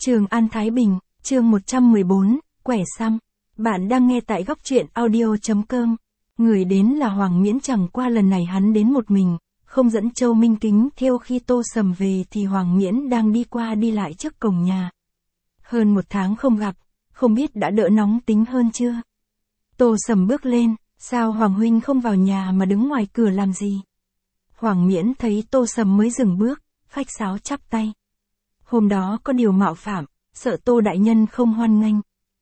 Trường An Thái Bình, chương 114, quẻ xăm. Bạn đang nghe tại góc truyện audio.com. Người đến là Hoàng Miễn, chẳng qua lần này hắn đến một mình, không dẫn Châu Minh Kính theo. Khi Tô Sầm về thì Hoàng Miễn đang đi qua đi lại trước cổng nhà. Hơn 1 tháng không gặp, không biết đã đỡ nóng tính hơn chưa? Tô Sầm bước lên, sao Hoàng huynh không vào nhà mà đứng ngoài cửa làm gì? Hoàng Miễn thấy Tô Sầm mới dừng bước, khách sáo chắp tay. Hôm đó có điều mạo phạm, sợ Tô đại nhân không hoan nghênh.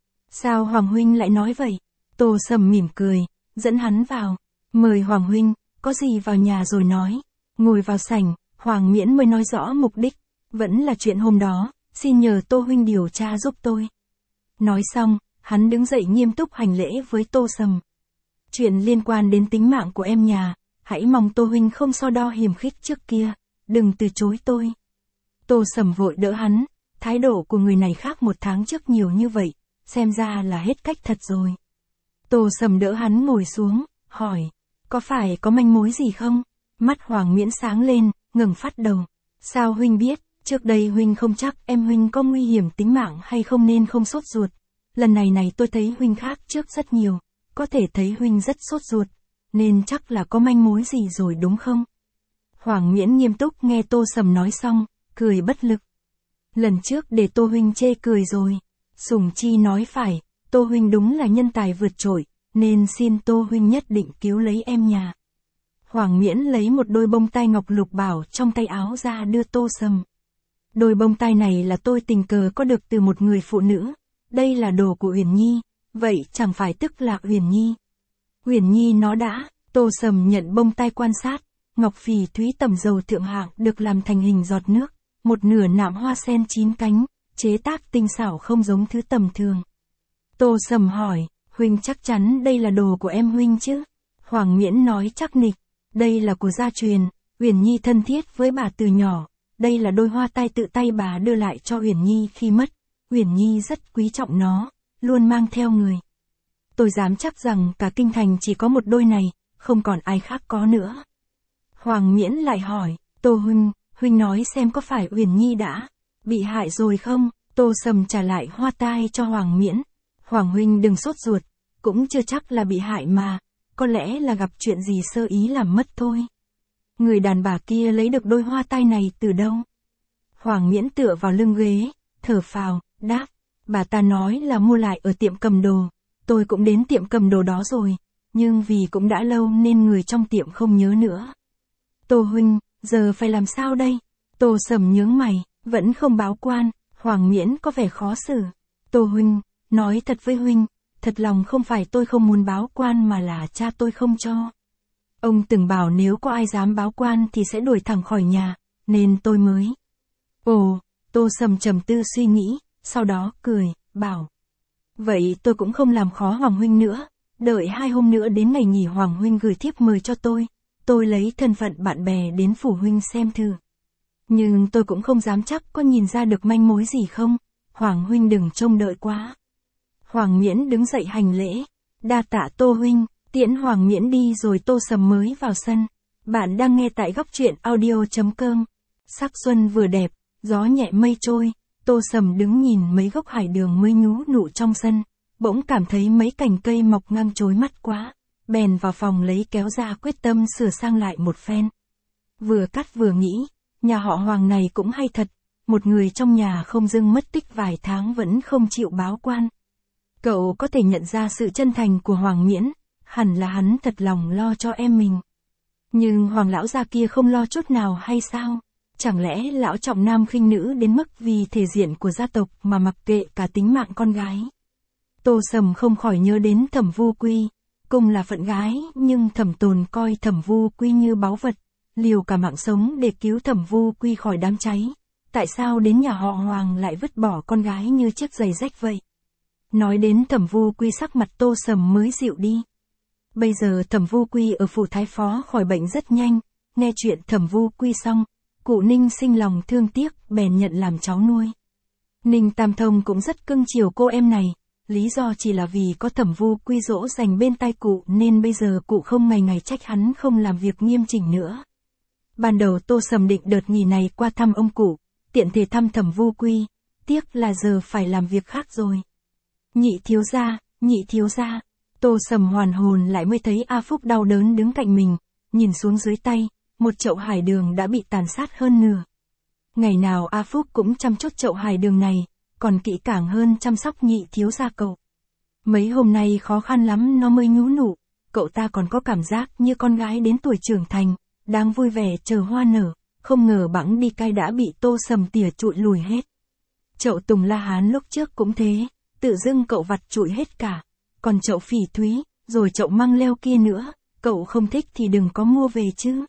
Sao Hoàng huynh lại nói vậy? Tô Sầm mỉm cười, dẫn hắn vào. Mời Hoàng huynh, có gì vào nhà rồi nói. Ngồi vào sảnh, Hoàng Miễn mới nói rõ mục đích. Vẫn là chuyện hôm đó, xin nhờ Tô huynh điều tra giúp tôi. Nói xong, hắn đứng dậy nghiêm túc hành lễ với Tô Sầm. Chuyện liên quan đến tính mạng của em nhà, hãy mong Tô huynh không so đo hiềm khích trước kia, đừng từ chối tôi. Tô Sầm vội đỡ hắn, thái độ của người này khác 1 tháng trước nhiều như vậy, xem ra là hết cách thật rồi. Tô Sầm đỡ hắn ngồi xuống, hỏi, có phải có manh mối gì không? Mắt Hoàng Miễn sáng lên, ngẩng phát đầu. Sao huynh biết, trước đây huynh không chắc em huynh có nguy hiểm tính mạng hay không nên không sốt ruột. Lần này tôi thấy huynh khác trước rất nhiều, có thể thấy huynh rất sốt ruột, nên chắc là có manh mối gì rồi đúng không? Hoàng Miễn nghiêm túc nghe Tô Sầm nói xong, cười bất lực. Lần trước để Tô huynh chê cười rồi. Sùng Chi nói phải, Tô huynh đúng là nhân tài vượt trội, nên xin Tô huynh nhất định cứu lấy em nhà. Hoàng Miễn lấy một đôi bông tai ngọc lục bảo trong tay áo ra đưa Tô Sầm. Đôi bông tai này là tôi tình cờ có được từ một người phụ nữ. Đây là đồ của Uyển Nhi, vậy chẳng phải tức là Uyển Nhi. Uyển Nhi nó đã. Tô Sầm nhận bông tai quan sát. Ngọc phỉ thúy tẩm dầu thượng hạng được làm thành hình giọt nước, một nửa nạm hoa sen 9 cánh, chế tác tinh xảo không giống thứ tầm thường. Tô Sầm hỏi, huynh chắc chắn đây là đồ của em huynh chứ? Hoàng Miễn nói chắc nịch, đây là của gia truyền, Uyển Nhi thân thiết với bà từ nhỏ, đây là đôi hoa tai tự tay bà đưa lại cho Uyển Nhi khi mất, Uyển Nhi rất quý trọng nó, luôn mang theo người. Tôi dám chắc rằng cả kinh thành chỉ có một đôi này, không còn ai khác có nữa. Hoàng Miễn lại hỏi, Tô huynh nói xem có phải Uyển Nhi đã bị hại rồi không? Tô Sầm trả lại hoa tai cho Hoàng Miễn. Hoàng huynh đừng sốt ruột, cũng chưa chắc là bị hại mà, có lẽ là gặp chuyện gì sơ ý làm mất thôi. Người đàn bà kia lấy được đôi hoa tai này từ đâu? Hoàng Miễn tựa vào lưng ghế, thở phào, đáp, bà ta nói là mua lại ở tiệm cầm đồ, tôi cũng đến tiệm cầm đồ đó rồi, nhưng vì cũng đã lâu nên người trong tiệm không nhớ nữa. Tô huynh, giờ phải làm sao đây? Tô Sầm nhướng mày, vẫn không báo quan. Hoàng Miễn có vẻ khó xử. Tô huynh, nói thật với huynh, thật lòng không phải tôi không muốn báo quan mà là cha tôi không cho. Ông từng bảo nếu có ai dám báo quan thì sẽ đuổi thẳng khỏi nhà, nên tôi mới. Ồ, Tô Sầm trầm tư suy nghĩ, sau đó cười, bảo. Vậy tôi cũng không làm khó Hoàng huynh nữa, đợi 2 hôm nữa đến ngày nghỉ Hoàng huynh gửi thiếp mời cho tôi lấy thân phận bạn bè đến phủ huynh xem thử. Nhưng tôi cũng không dám chắc có nhìn ra được manh mối gì không, Hoàng huynh đừng trông đợi quá. Hoàng Miễn đứng dậy hành lễ, đa tạ Tô huynh, tiễn Hoàng Miễn đi rồi Tô Sầm mới vào sân. Bạn đang nghe tại góc truyện audio.com. Sắc xuân vừa đẹp, gió nhẹ mây trôi, Tô Sầm đứng nhìn mấy gốc hải đường mới nhú nụ trong sân, bỗng cảm thấy mấy cành cây mọc ngang chói mắt quá. Bèn vào phòng lấy kéo ra quyết tâm sửa sang lại một phen. Vừa cắt vừa nghĩ, nhà họ Hoàng này cũng hay thật, một người trong nhà không dưng mất tích vài tháng vẫn không chịu báo quan. Cậu có thể nhận ra sự chân thành của Hoàng Miễn, hẳn là hắn thật lòng lo cho em mình. Nhưng Hoàng lão gia kia không lo chút nào hay sao? Chẳng lẽ lão trọng nam khinh nữ đến mức vì thể diện của gia tộc mà mặc kệ cả tính mạng con gái? Tô Sầm không khỏi nhớ đến Thẩm Vu Quy. Cùng là phận gái, nhưng Thẩm Tồn coi Thẩm Vu Quy như báu vật, liều cả mạng sống để cứu Thẩm Vu Quy khỏi đám cháy. Tại sao đến nhà họ Hoàng lại vứt bỏ con gái như chiếc giày rách vậy? Nói đến Thẩm Vu Quy sắc mặt Tô Sầm mới dịu đi. Bây giờ Thẩm Vu Quy ở phủ thái phó khỏi bệnh rất nhanh, nghe chuyện Thẩm Vu Quy xong, cụ Ninh sinh lòng thương tiếc, bèn nhận làm cháu nuôi. Ninh Tam Thông cũng rất cưng chiều cô em này. Lý do chỉ là vì có Thẩm Vu Quy dỗ dành bên tai cụ nên bây giờ cụ không ngày ngày trách hắn không làm việc nghiêm chỉnh nữa. Ban đầu Tô Sầm định đợt nghỉ này qua thăm ông cụ, tiện thể thăm Thẩm Vu Quy, tiếc là giờ phải làm việc khác rồi. Nhị thiếu gia. Tô Sầm hoàn hồn lại mới thấy A Phúc đau đớn đứng cạnh mình, nhìn xuống dưới tay, một chậu hải đường đã bị tàn sát hơn nửa. Ngày nào A Phúc cũng chăm chút chậu hải đường này, còn kỹ càng hơn chăm sóc nhị thiếu gia cậu. Mấy hôm nay khó khăn lắm nó mới nhú nụ, cậu ta còn có cảm giác như con gái đến tuổi trưởng thành, đang vui vẻ chờ hoa nở, không ngờ bẵng đi cay đã bị Tô Sầm tỉa trụi lùi hết. Chậu Tùng La Hán lúc trước cũng thế, tự dưng cậu vặt trụi hết cả, còn chậu Phỉ Thúy, rồi chậu măng leo kia nữa, cậu không thích thì đừng có mua về chứ.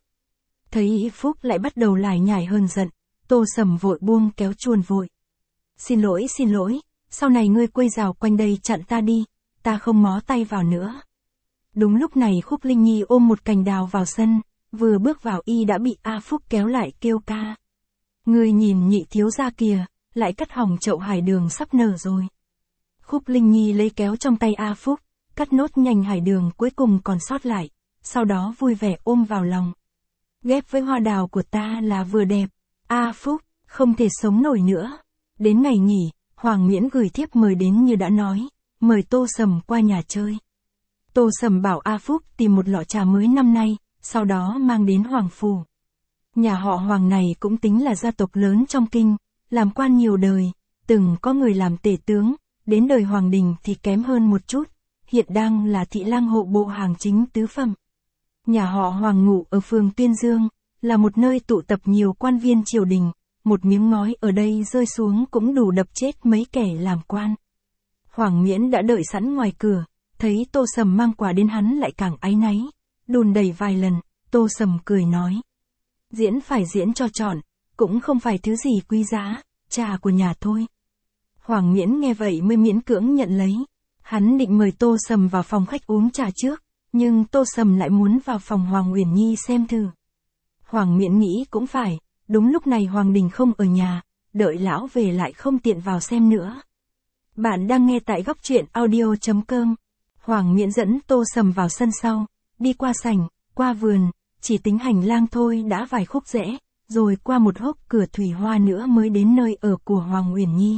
Thấy Phúc lại bắt đầu lải nhải hờn giận, Tô Sầm vội buông kéo chuồn vội. Xin lỗi, sau này ngươi quây rào quanh đây chặn ta đi, ta không mó tay vào nữa. Đúng lúc này Khúc Linh Nhi ôm một cành đào vào sân, vừa bước vào y đã bị A Phúc kéo lại kêu ca. Ngươi nhìn nhị thiếu gia kìa, lại cắt hỏng chậu hải đường sắp nở rồi. Khúc Linh Nhi lấy kéo trong tay A Phúc, cắt nốt nhành hải đường cuối cùng còn sót lại, sau đó vui vẻ ôm vào lòng. Ghép với hoa đào của ta là vừa đẹp, A Phúc, không thể sống nổi nữa. Đến ngày nghỉ, Hoàng Miễn gửi thiếp mời đến như đã nói, mời Tô Sầm qua nhà chơi. Tô Sầm bảo A Phúc tìm một lọ trà mới năm nay, sau đó mang đến Hoàng Phủ. Nhà họ Hoàng này cũng tính là gia tộc lớn trong kinh, làm quan nhiều đời, từng có người làm tể tướng, đến đời Hoàng Đình thì kém hơn một chút, hiện đang là thị lang hộ bộ hàng chính tứ phẩm. Nhà họ Hoàng ngụ ở phường Tuyên Dương, là một nơi tụ tập nhiều quan viên triều đình, một miếng ngói ở đây rơi xuống cũng đủ đập chết mấy kẻ làm quan. Hoàng Miễn đã đợi sẵn ngoài cửa, thấy Tô Sầm mang quà đến hắn lại càng áy náy, đùn đẩy vài lần, Tô Sầm cười nói. Diễn phải diễn cho trọn, cũng không phải thứ gì quý giá, trà của nhà thôi. Hoàng Miễn nghe vậy mới miễn cưỡng nhận lấy, hắn định mời Tô Sầm vào phòng khách uống trà trước, nhưng Tô Sầm lại muốn vào phòng Hoàng Uyển Nhi xem thử. Hoàng Miễn nghĩ cũng phải, đúng lúc này Hoàng Đình không ở nhà, đợi lão về lại không tiện vào xem nữa. Bạn đang nghe tại góc truyện audio.com. Hoàng Miễn dẫn Tô Sầm vào sân sau, đi qua sảnh, qua vườn, chỉ tính hành lang thôi đã vài khúc rẽ, rồi qua một hốc cửa thủy hoa nữa mới đến nơi ở của Hoàng Uyển Nhi.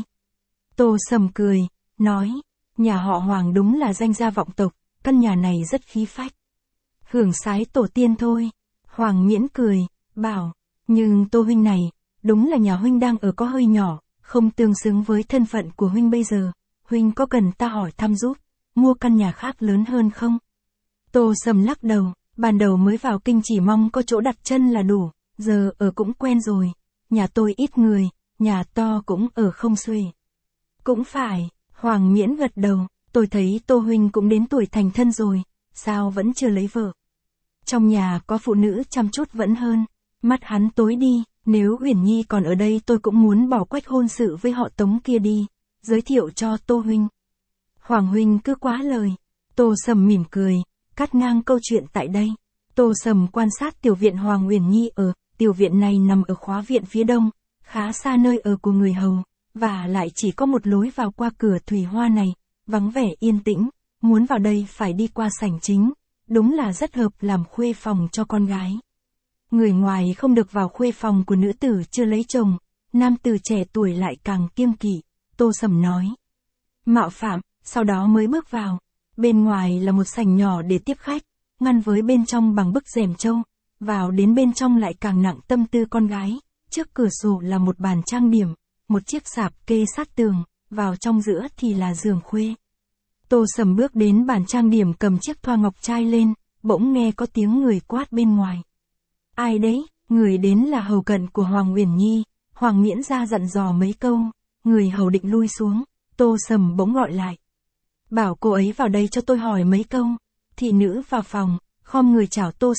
Tô Sầm cười, nói, nhà họ Hoàng đúng là danh gia vọng tộc, căn nhà này rất khí phách. Hưởng sái tổ tiên thôi. Hoàng Miễn cười, bảo, nhưng Tô huynh này, đúng là nhà huynh đang ở có hơi nhỏ, không tương xứng với thân phận của huynh bây giờ, huynh có cần ta hỏi thăm giúp, mua căn nhà khác lớn hơn không? Tô Sầm lắc đầu, ban đầu mới vào kinh chỉ mong có chỗ đặt chân là đủ, giờ ở cũng quen rồi, nhà tôi ít người, nhà to cũng ở không xuể. Cũng phải, Hoàng Miễn gật đầu, tôi thấy Tô huynh cũng đến tuổi thành thân rồi, sao vẫn chưa lấy vợ? Trong nhà có phụ nữ chăm chút vẫn hơn. Mắt hắn tối đi, nếu Uyển Nhi còn ở đây tôi cũng muốn bỏ quách hôn sự với họ Tống kia đi, giới thiệu cho Tô huynh. Hoàng huynh cứ quá lời. Tô Sầm mỉm cười, cắt ngang câu chuyện tại đây. Tô Sầm quan sát tiểu viện Hoàng Uyển Nhi ở, tiểu viện này nằm ở khóa viện phía đông, khá xa nơi ở của người hầu, và lại chỉ có một lối vào qua cửa thủy hoa này, vắng vẻ yên tĩnh, muốn vào đây phải đi qua sảnh chính, đúng là rất hợp làm khuê phòng cho con gái. Người ngoài không được vào khuê phòng của nữ tử chưa lấy chồng, nam tử trẻ tuổi lại càng kiêng kỵ, Tô Sầm nói. Mạo phạm, sau đó mới bước vào. Bên ngoài là một sảnh nhỏ để tiếp khách, ngăn với bên trong bằng bức rèm trâu, vào đến bên trong lại càng nặng tâm tư con gái, trước cửa sổ là một bàn trang điểm, một chiếc sạp kê sát tường, vào trong giữa thì là giường khuê. Tô Sầm bước đến bàn trang điểm cầm chiếc thoa ngọc trai lên, bỗng nghe có tiếng người quát bên ngoài. Ai đấy? Người đến là hầu cận của Hoàng Uyển Nhi. Hoàng Miễn ra dặn dò mấy câu, người hầu định lui xuống, Tô Sầm bỗng gọi lại. Bảo cô ấy vào đây cho tôi hỏi mấy câu. Thị nữ vào phòng, khom người chào Tô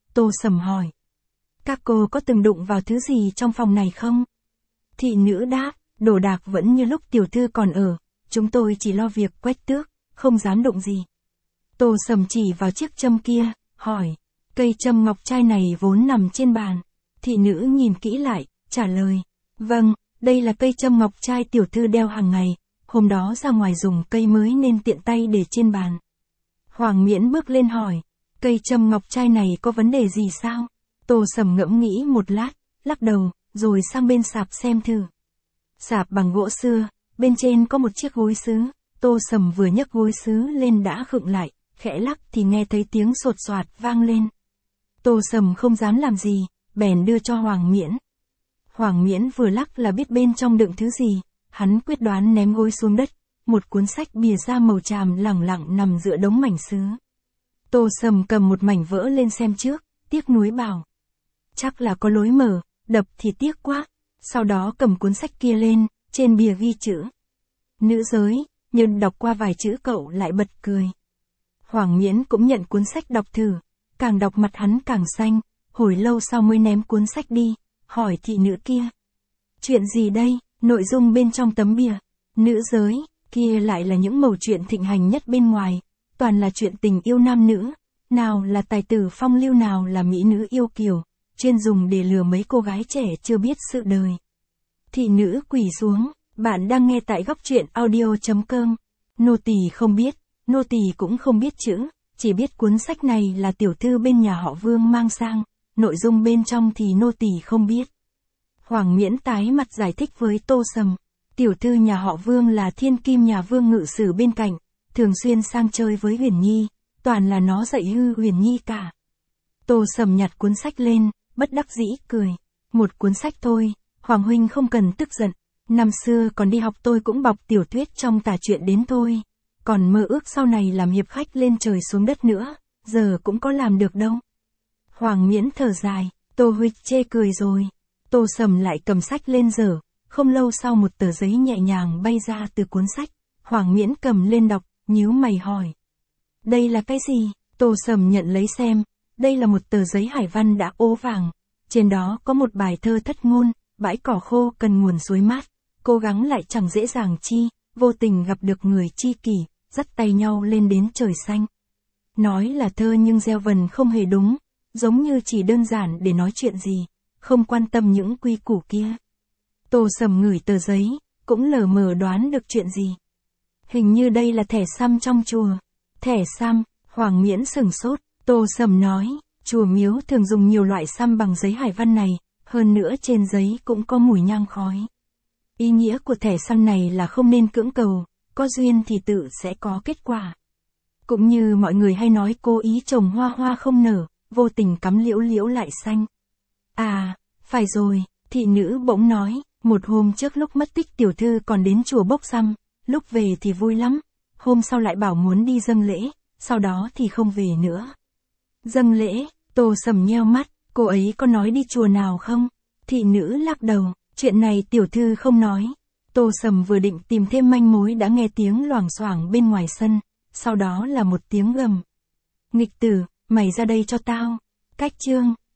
Sầm hỏi. Các cô có từng đụng vào thứ gì trong phòng này không? Thị nữ đáp, đồ đạc vẫn như lúc tiểu thư còn ở, chúng tôi chỉ lo việc quét tước, không dám đụng gì. Tô Sầm chỉ vào chiếc châm kia, hỏi. Cây châm ngọc trai này vốn nằm trên bàn. Thị nữ nhìn kỹ lại, trả lời. Vâng, đây là cây châm ngọc trai tiểu thư đeo hàng ngày, hôm đó ra ngoài dùng cây mới nên tiện tay để trên bàn. Hoàng Miễn bước lên hỏi. Cây châm ngọc trai này có vấn đề gì sao? Tô Sầm ngẫm nghĩ một lát, lắc đầu, rồi sang bên sạp xem thử. Sạp bằng gỗ xưa, bên trên có một chiếc gối sứ. Tô Sầm vừa nhấc gối sứ lên đã khựng lại, khẽ lắc thì nghe thấy tiếng sột soạt vang lên. Tô Sầm không dám làm gì, bèn đưa cho Hoàng Miễn. Hoàng Miễn vừa lắc là biết bên trong đựng thứ gì, hắn quyết đoán ném gối xuống đất, một cuốn sách bìa da màu tràm lẳng lặng nằm giữa đống mảnh sứ. Tô Sầm cầm một mảnh vỡ lên xem trước, tiếc nuối bảo. Chắc là có lối mở, đập thì tiếc quá. Sau đó cầm cuốn sách kia lên, trên bìa ghi chữ. Nữ giới, nhưng đọc qua vài chữ cậu lại bật cười. Hoàng Miễn cũng nhận cuốn sách đọc thử, càng đọc mặt hắn càng xanh, hồi lâu sau mới ném cuốn sách đi, hỏi thị nữ kia. Chuyện gì đây, nội dung bên trong tấm bìa, nữ giới, kia lại là những mẩu chuyện thịnh hành nhất bên ngoài, toàn là chuyện tình yêu nam nữ, nào là tài tử phong lưu nào là mỹ nữ yêu kiều, chuyên dùng để lừa mấy cô gái trẻ chưa biết sự đời. Thị nữ quỳ xuống, bạn đang nghe tại góc truyện audio.com. Nô tỳ không biết, nô tỳ cũng không biết chữ, chỉ biết cuốn sách này là tiểu thư bên nhà họ Vương mang sang, nội dung bên trong thì nô tỳ không biết. Hoàng Miễn tái mặt giải thích với Tô Sầm, tiểu thư nhà họ Vương là thiên kim nhà Vương ngự sử bên cạnh, thường xuyên sang chơi với Huyền Nhi, toàn là nó dạy hư Huyền Nhi cả. Tô Sầm nhặt cuốn sách lên, bất đắc dĩ cười, một cuốn sách thôi, Hoàng huynh không cần tức giận, năm xưa còn đi học tôi cũng bọc tiểu thuyết trong tả truyện đến thôi, còn mơ ước sau này làm hiệp khách lên trời xuống đất nữa, giờ cũng có làm được đâu. Hoàng Miễn thở dài, Tô huynh chê cười rồi. Tô Sầm lại cầm sách lên dở, không lâu sau một tờ giấy nhẹ nhàng bay ra từ cuốn sách, Hoàng Miễn cầm lên đọc, nhíu mày hỏi. Đây là cái gì? Tô Sầm nhận lấy xem, đây là một tờ giấy hải văn đã ố vàng, trên đó có một bài thơ thất ngôn, bãi cỏ khô cần nguồn suối mát, cố gắng lại chẳng dễ dàng chi, vô tình gặp được người tri kỷ, dắt tay nhau lên đến trời xanh. Nói là thơ nhưng gieo vần không hề đúng, giống như chỉ đơn giản để nói chuyện gì, không quan tâm những quy củ kia. Tô Sầm ngửi tờ giấy, cũng lờ mờ đoán được chuyện gì. Hình như đây là thẻ săm trong chùa. Thẻ săm, Hoàng Miễn sửng sốt, Tô Sầm nói, chùa miếu thường dùng nhiều loại săm bằng giấy hải văn này, hơn nữa trên giấy cũng có mùi nhang khói. Ý nghĩa của thẻ săm này là không nên cưỡng cầu, có duyên thì tự sẽ có kết quả. Cũng như mọi người hay nói cố ý trồng hoa hoa không nở, vô tình cắm liễu liễu lại xanh. À, phải rồi, thị nữ bỗng nói, một hôm trước lúc mất tích tiểu thư còn đến chùa bốc săm, lúc về thì vui lắm, hôm sau lại bảo muốn đi dâng lễ, sau đó thì không về nữa. Dâng lễ, Tô Sầm nheo mắt, cô ấy có nói đi chùa nào không? Thị nữ lắc đầu, chuyện này tiểu thư không nói. Tô Sầm vừa định tìm thêm manh mối đã nghe tiếng loảng xoảng bên ngoài sân, sau đó là một tiếng gầm. Nghịch tử, mày ra đây cho tao. Cách chương.